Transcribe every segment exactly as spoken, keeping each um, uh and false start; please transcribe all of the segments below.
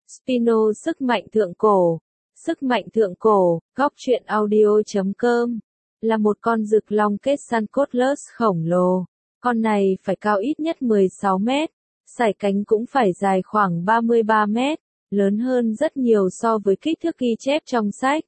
Spino sức mạnh thượng cổ. Sức mạnh thượng cổ, góc truyện audio chấm com là một con rực long Quetzalcoatlus khổng lồ. Con này phải cao ít nhất mười sáu mét, sải cánh cũng phải dài khoảng ba mươi ba mét, lớn hơn rất nhiều so với kích thước ghi chép trong sách.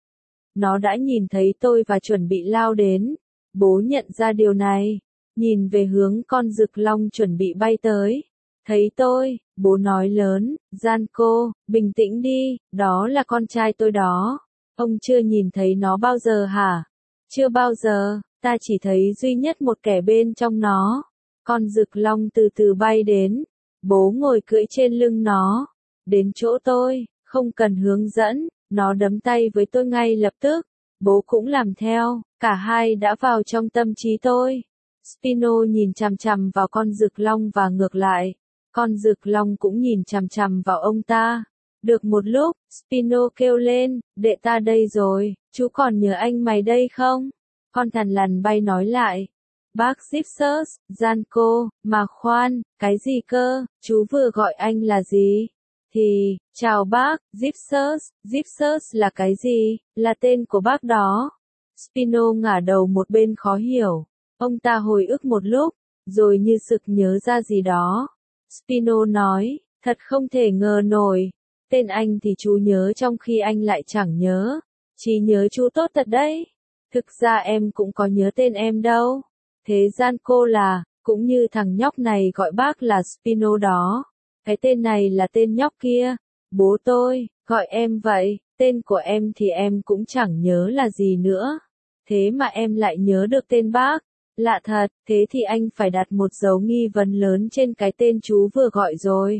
Nó đã nhìn thấy tôi và chuẩn bị lao đến. Bố nhận ra điều này, nhìn về hướng con rực long chuẩn bị bay tới. Thấy tôi, bố nói lớn, Zanko, bình tĩnh đi, đó là con trai tôi đó. Ông chưa nhìn thấy nó bao giờ hả? Chưa bao giờ, ta chỉ thấy duy nhất một kẻ bên trong nó. Con rực long từ từ bay đến, bố ngồi cưỡi trên lưng nó, đến chỗ tôi, không cần hướng dẫn, nó đấm tay với tôi ngay lập tức. Bố cũng làm theo, cả hai đã vào trong tâm trí tôi. Spino nhìn chằm chằm vào con rực long và ngược lại. Con rực long cũng nhìn chằm chằm vào ông ta. Được một lúc, Spino kêu lên, đệ ta đây rồi, chú còn nhớ anh mày đây không? Con thằn lằn bay nói lại. Bác Gypsus, Zanko, mà khoan, cái gì cơ, chú vừa gọi anh là gì? Thì, chào bác, Gypsus, Gypsus là cái gì, là tên của bác đó. Spino ngả đầu một bên khó hiểu. Ông ta hồi ức một lúc, rồi như sực nhớ ra gì đó. Spino nói, thật không thể ngờ nổi. Tên anh thì chú nhớ trong khi anh lại chẳng nhớ. Trí nhớ chú tốt thật đấy. Thực ra em cũng có nhớ tên em đâu. Thế Zanko là, cũng như thằng nhóc này gọi bác là Spino đó. Cái tên này là tên nhóc kia. Bố tôi, gọi em vậy, tên của em thì em cũng chẳng nhớ là gì nữa. Thế mà em lại nhớ được tên bác. Lạ thật, thế thì anh phải đặt một dấu nghi vấn lớn trên cái tên chú vừa gọi rồi.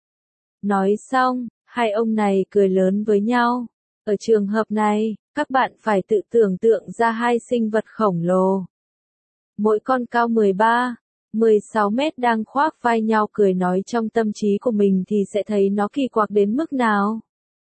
Nói xong, hai ông này cười lớn với nhau. Ở trường hợp này, các bạn phải tự tưởng tượng ra hai sinh vật khổng lồ. Mỗi con cao mười ba, mười sáu mét đang khoác vai nhau cười nói trong tâm trí của mình thì sẽ thấy nó kỳ quặc đến mức nào.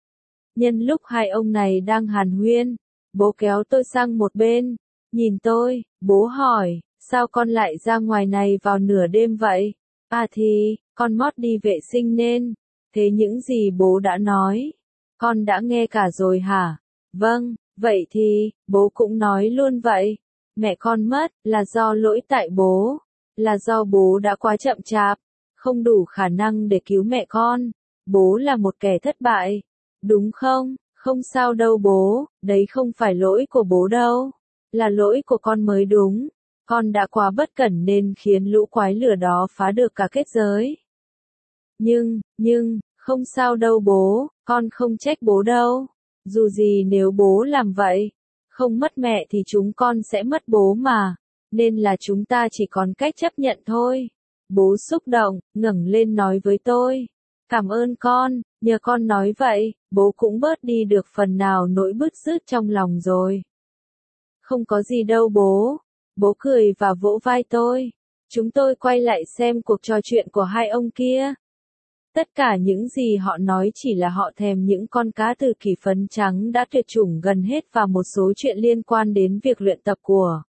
Nhân lúc hai ông này đang hàn huyên, bố kéo tôi sang một bên. Nhìn tôi, bố hỏi, sao con lại ra ngoài này vào nửa đêm vậy? À thì, con mót đi vệ sinh nên. Thế những gì bố đã nói, con đã nghe cả rồi hả? Vâng, vậy thì, bố cũng nói luôn vậy. Mẹ con mất, là do lỗi tại bố. Là do bố đã quá chậm chạp, không đủ khả năng để cứu mẹ con. Bố là một kẻ thất bại. Đúng không? Không sao đâu bố, đấy không phải lỗi của bố đâu. Là lỗi của con mới đúng. Con đã quá bất cẩn nên khiến lũ quái lửa đó phá được cả kết giới. Nhưng, nhưng, không sao đâu bố, con không trách bố đâu. Dù gì nếu bố làm vậy, không mất mẹ thì chúng con sẽ mất bố mà. Nên là chúng ta chỉ còn cách chấp nhận thôi. Bố xúc động, ngẩng lên nói với tôi. Cảm ơn con, nhờ con nói vậy, bố cũng bớt đi được phần nào nỗi bứt rứt trong lòng rồi. Không có gì đâu bố. Bố cười và vỗ vai tôi. Chúng tôi quay lại xem cuộc trò chuyện của hai ông kia. Tất cả những gì họ nói chỉ là họ thèm những con cá từ kỳ phấn trắng đã tuyệt chủng gần hết và một số chuyện liên quan đến việc luyện tập của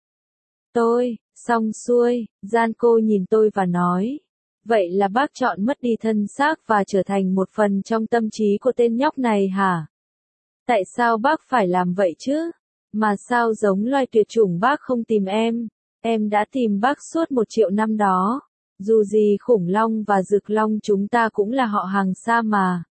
tôi. Xong xuôi, Zanko nhìn tôi và nói. Vậy là bác chọn mất đi thân xác và trở thành một phần trong tâm trí của tên nhóc này hả? Tại sao bác phải làm vậy chứ? Mà sao giống loài tuyệt chủng bác không tìm em? Em đã tìm bác suốt một triệu năm đó. Dù gì khủng long và rực long chúng ta cũng là họ hàng xa mà.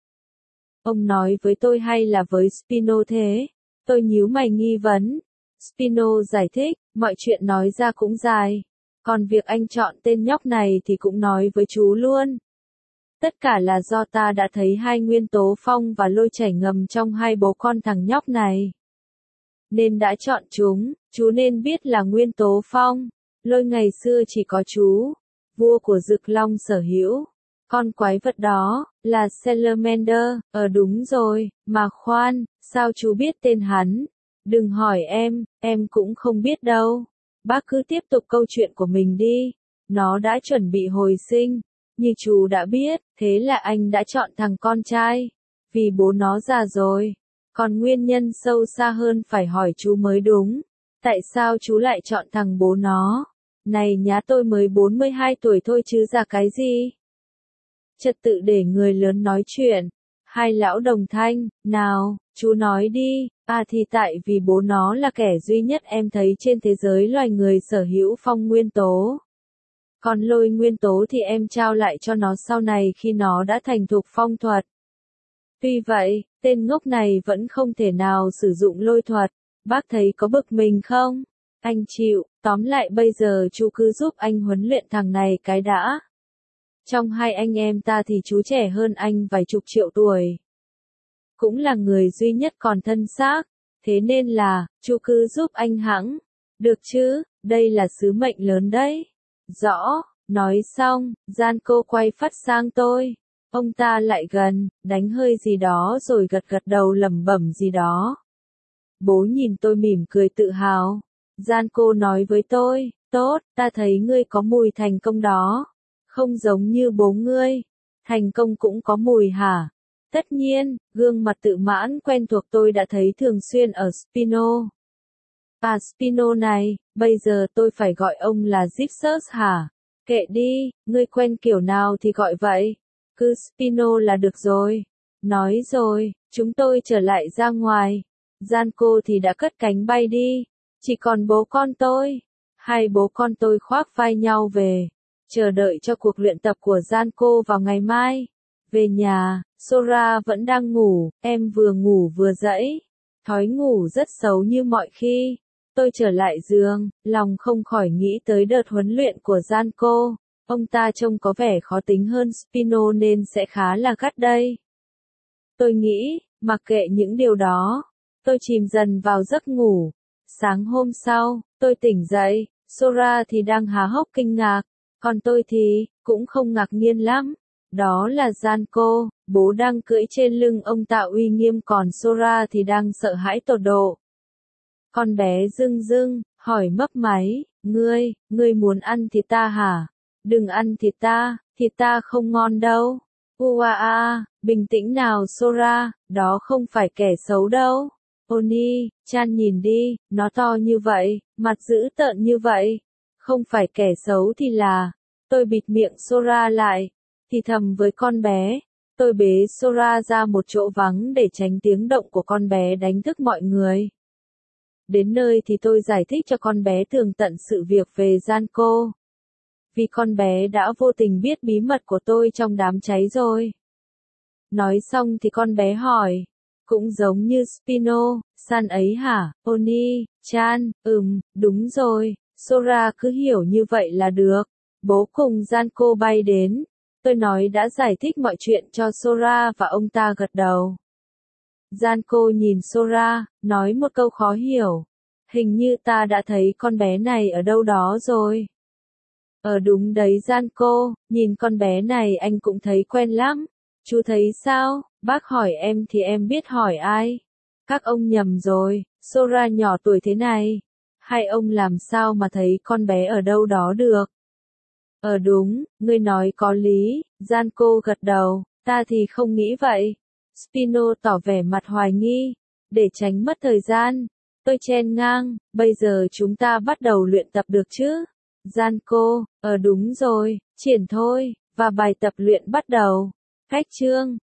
Ông nói với tôi hay là với Spino thế? Tôi nhíu mày nghi vấn. Spino giải thích, mọi chuyện nói ra cũng dài. Còn việc anh chọn tên nhóc này thì cũng nói với chú luôn. Tất cả là do ta đã thấy hai nguyên tố phong và lôi chảy ngầm trong hai bố con thằng nhóc này. Nên đã chọn chúng, chú nên biết là nguyên tố phong. Lôi ngày xưa chỉ có chú, vua của rực long sở hữu. Con quái vật đó, là Salamander, ờ đúng rồi, mà khoan, sao chú biết tên hắn? Đừng hỏi em, em cũng không biết đâu. Bác cứ tiếp tục câu chuyện của mình đi. Nó đã chuẩn bị hồi sinh. Như chú đã biết, thế là anh đã chọn thằng con trai. Vì bố nó già rồi. Còn nguyên nhân sâu xa hơn phải hỏi chú mới đúng. Tại sao chú lại chọn thằng bố nó? Này nhá tôi mới bốn mươi hai tuổi thôi chứ già cái gì? Trật tự để người lớn nói chuyện. Hai lão đồng thanh, nào, chú nói đi, à thì tại vì bố nó là kẻ duy nhất em thấy trên thế giới loài người sở hữu phong nguyên tố. Còn lôi nguyên tố thì em trao lại cho nó sau này khi nó đã thành thục phong thuật. Tuy vậy, tên ngốc này vẫn không thể nào sử dụng lôi thuật, bác thấy có bực mình không? Anh chịu, tóm lại bây giờ chú cứ giúp anh huấn luyện thằng này cái đã. Trong hai anh em ta thì chú trẻ hơn anh vài chục triệu tuổi. Cũng là người duy nhất còn thân xác, thế nên là, chú cứ giúp anh hẵng. Được chứ, đây là sứ mệnh lớn đấy. Rõ, nói xong, Gian cô quay phát sang tôi. Ông ta lại gần, đánh hơi gì đó rồi gật gật đầu lẩm bẩm gì đó. Bố nhìn tôi mỉm cười tự hào. Gian cô nói với tôi, tốt, ta thấy ngươi có mùi thành công đó. Không giống như bố ngươi. Thành công cũng có mùi hả? Tất nhiên, gương mặt tự mãn quen thuộc tôi đã thấy thường xuyên ở Spino. À Spino này, bây giờ tôi phải gọi ông là Gypsus hả? Kệ đi, ngươi quen kiểu nào thì gọi vậy. Cứ Spino là được rồi. Nói rồi, chúng tôi trở lại ra ngoài. Gian cô thì đã cất cánh bay đi. Chỉ còn bố con tôi. Hai bố con tôi khoác vai nhau về. Chờ đợi cho cuộc luyện tập của Gian cô vào ngày mai. Về nhà, Sora vẫn đang ngủ, em vừa ngủ vừa dậy. Thói ngủ rất xấu như mọi khi. Tôi trở lại giường, lòng không khỏi nghĩ tới đợt huấn luyện của Gian cô. Ông ta trông có vẻ khó tính hơn Spino nên sẽ khá là gắt đây. Tôi nghĩ, mặc kệ những điều đó, tôi chìm dần vào giấc ngủ. Sáng hôm sau, tôi tỉnh dậy, Sora thì đang há hốc kinh ngạc, còn tôi thì, cũng không ngạc nhiên lắm. Đó là Gian cô, bố đang cưỡi trên lưng ông ta uy nghiêm còn Sora thì đang sợ hãi tột độ. Con bé rưng rưng, hỏi mấp máy, ngươi, ngươi muốn ăn thịt ta hả? Đừng ăn thịt ta, thịt ta không ngon đâu. Ua a, bình tĩnh nào Sora, đó không phải kẻ xấu đâu. Oni, Chan nhìn đi, nó to như vậy, mặt dữ tợn như vậy. Không phải kẻ xấu thì là, tôi bịt miệng Sora lại, thì thầm với con bé. Tôi bế Sora ra một chỗ vắng để tránh tiếng động của con bé đánh thức mọi người. Đến nơi thì tôi giải thích cho con bé tường tận sự việc về Gian cô. Vì con bé đã vô tình biết bí mật của tôi trong đám cháy rồi. Nói xong thì con bé hỏi, cũng giống như Spino, San ấy hả? Oni, Chan, ừm, đúng rồi, Sora cứ hiểu như vậy là được. Bố cùng Gian cô bay đến. Tôi nói đã giải thích mọi chuyện cho Sora và ông ta gật đầu. Gian cô nhìn Sora, nói một câu khó hiểu. Hình như ta đã thấy con bé này ở đâu đó rồi. Ờ đúng đấy Gian cô, nhìn con bé này anh cũng thấy quen lắm. Chú thấy sao? Bác hỏi em thì em biết hỏi ai? Các ông nhầm rồi, Sora nhỏ tuổi thế này. Hai ông làm sao mà thấy con bé ở đâu đó được? Ờ đúng, ngươi nói có lý, Gian cô gật đầu, ta thì không nghĩ vậy. Spino tỏ vẻ mặt hoài nghi, để tránh mất thời gian. Tôi chen ngang, bây giờ chúng ta bắt đầu luyện tập được chứ? Gian cô, ờ đúng rồi, triển thôi, và bài tập luyện bắt đầu. Cách chương